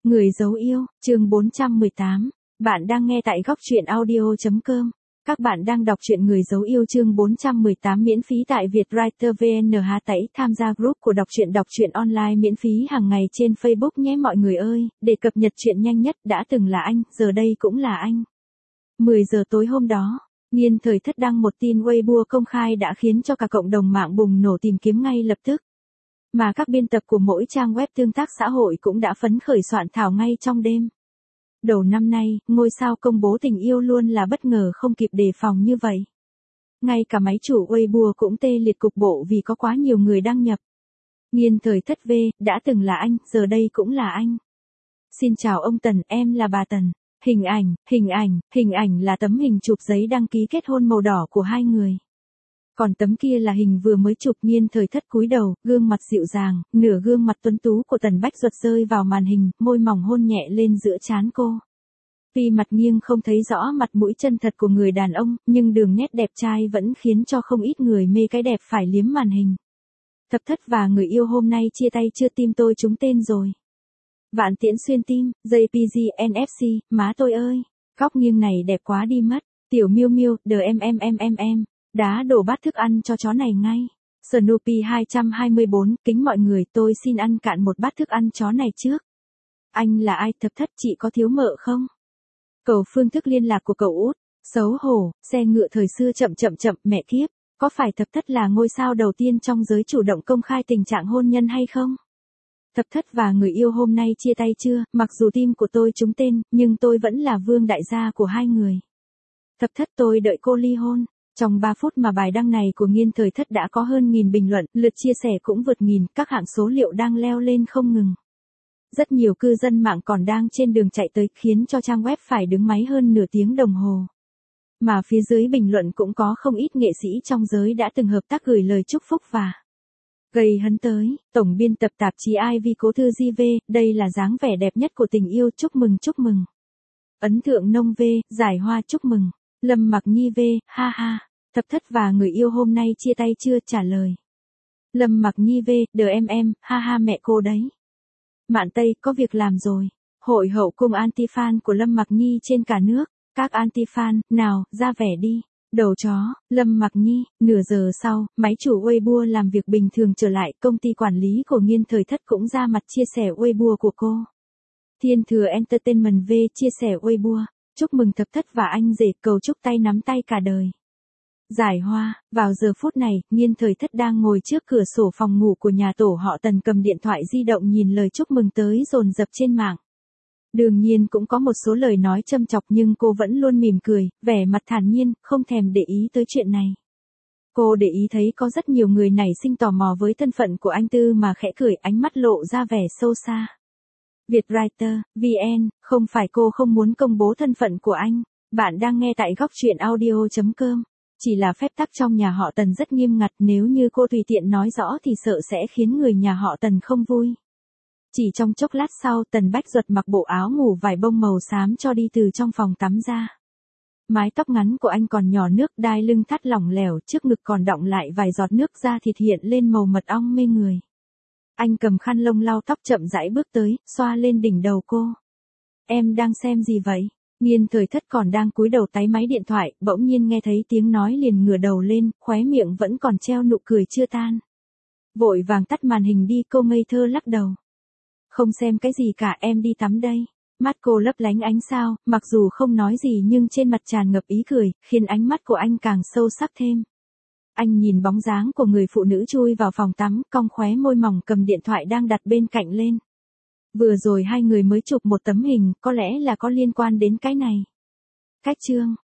Người dấu yêu, chương 418. Bạn đang nghe tại góc truyện audio.com. Các bạn đang đọc truyện Người dấu yêu chương 418 miễn phí tại Vietwriter VN. Tẩy tham gia group của đọc truyện online miễn phí hàng ngày trên Facebook nhé mọi người ơi, để cập nhật chuyện nhanh nhất. Đã từng là anh, giờ đây cũng là anh. 10 giờ tối hôm đó, Nghiên Thời Thất đăng một tin Weibo công khai đã khiến cho cả cộng đồng mạng bùng nổ tìm kiếm ngay lập tức. Mà các biên tập của mỗi trang web tương tác xã hội cũng đã phấn khởi soạn thảo ngay trong đêm. Đầu năm nay, ngôi sao công bố tình yêu luôn là bất ngờ không kịp đề phòng như vậy. Ngay cả máy chủ Weibo cũng tê liệt cục bộ vì có quá nhiều người đăng nhập. Nghiên Thời Thất V, đã từng là anh, giờ đây cũng là anh. Xin chào ông Tần, em là bà Tần. Hình ảnh là tấm hình chụp giấy đăng ký kết hôn màu đỏ của hai người. Còn tấm kia là hình vừa mới chụp Nghiên Thời Thất cúi đầu, gương mặt dịu dàng, nửa gương mặt tuấn tú của Tần Bách Duật rơi vào màn hình, môi mỏng hôn nhẹ lên giữa trán cô. Tuy mặt nghiêng không thấy rõ mặt mũi chân thật của người đàn ông, nhưng đường nét đẹp trai vẫn khiến cho không ít người mê cái đẹp phải liếm màn hình. Thập Thất và người yêu hôm nay chia tay chưa, tim tôi trúng tên rồi. Vạn Tiễn xuyên tim, JPG NFC, má tôi ơi, góc nghiêng này đẹp quá đi mất. Tiểu Miêu Miêu, đờ em. Đá đổ bát thức ăn cho chó này ngay. Snoopy 224, kính mọi người, tôi xin ăn cạn một bát thức ăn chó này trước. Anh là ai? Thập Thất, chị có thiếu mợ không? Cầu phương thức liên lạc của cậu út. Xấu hổ, xe ngựa thời xưa chậm, mẹ kiếp. Có phải Thập Thất là ngôi sao đầu tiên trong giới chủ động công khai tình trạng hôn nhân hay không? Thập Thất và người yêu hôm nay chia tay chưa? Mặc dù tim của tôi trúng tên, nhưng tôi vẫn là vương đại gia của hai người. Thập Thất, tôi đợi cô ly hôn. Trong 3 phút mà bài đăng này của Nghiên Thời Thất đã có hơn 1000 bình luận, lượt chia sẻ cũng vượt 1000, các hạng số liệu đang leo lên không ngừng. Rất nhiều cư dân mạng còn đang trên đường chạy tới, khiến cho trang web phải đứng máy hơn nửa tiếng đồng hồ. Mà phía dưới bình luận cũng có không ít nghệ sĩ trong giới đã từng hợp tác gửi lời chúc phúc và gây hấn tới. Tổng biên tập tạp chí Ivy Cố Thư Di V, đây là dáng vẻ đẹp nhất của tình yêu, chúc mừng. Ấn Thượng Nông V, Giải Hoa chúc mừng. Lâm Mặc Nhi V, ha ha. Thập Thất và người yêu hôm nay chia tay chưa? Trả lời. Lâm Mặc Nhi V, đờ em, ha ha mẹ cô đấy. Mạn Tây, có việc làm rồi. Hội hậu cung anti-fan của Lâm Mặc Nhi trên cả nước. Các anti-fan, nào, ra vẻ đi. Đầu chó, Lâm Mặc Nhi. Nửa giờ sau, máy chủ Weibo làm việc bình thường trở lại, công ty quản lý của Nghiên Thời Thất cũng ra mặt chia sẻ Weibo của cô. Thiên Thừa Entertainment V chia sẻ Weibo. Chúc mừng Thập Thất và anh rể, cầu chúc tay nắm tay cả đời. Giải Hoa, vào giờ phút này, Nghiên Thời Thất đang ngồi trước cửa sổ phòng ngủ của nhà tổ họ Tần, cầm điện thoại di động nhìn lời chúc mừng tới dồn dập trên mạng. Đương nhiên cũng có một số lời nói châm chọc nhưng cô vẫn luôn mỉm cười, vẻ mặt thản nhiên, không thèm để ý tới chuyện này. Cô để ý thấy có rất nhiều người nảy sinh tò mò với thân phận của anh Tư mà khẽ cười, ánh mắt lộ ra vẻ sâu xa. Vietwriter, VN, không phải cô không muốn công bố thân phận của anh. Bạn đang nghe tại góc truyện audio.com. Chỉ là phép tắc trong nhà họ Tần rất nghiêm ngặt, nếu như cô tùy tiện nói rõ thì sợ sẽ khiến người nhà họ Tần không vui. Chỉ trong chốc lát sau, Tần Bách Duật mặc bộ áo ngủ vải bông màu xám cho đi từ trong phòng tắm ra. Mái tóc ngắn của anh còn nhỏ nước, đai lưng thắt lỏng lẻo, trước ngực còn đọng lại vài giọt nước, da thịt hiện lên màu mật ong mê người. Anh cầm khăn lông lau tóc chậm rãi bước tới, xoa lên đỉnh đầu cô. Em đang xem gì vậy? Nghiên Thời Thất còn đang cúi đầu táy máy điện thoại, bỗng nhiên nghe thấy tiếng nói liền ngửa đầu lên, khóe miệng vẫn còn treo nụ cười chưa tan. Vội vàng tắt màn hình đi, cô ngây thơ lắc đầu. Không xem cái gì cả, em đi tắm đây. Mắt cô lấp lánh ánh sao, mặc dù không nói gì nhưng trên mặt tràn ngập ý cười, khiến ánh mắt của anh càng sâu sắc thêm. Anh nhìn bóng dáng của người phụ nữ chui vào phòng tắm, cong khóe môi mỏng cầm điện thoại đang đặt bên cạnh lên. Vừa rồi hai người mới chụp một tấm hình, có lẽ là có liên quan đến cái này. Cách chương.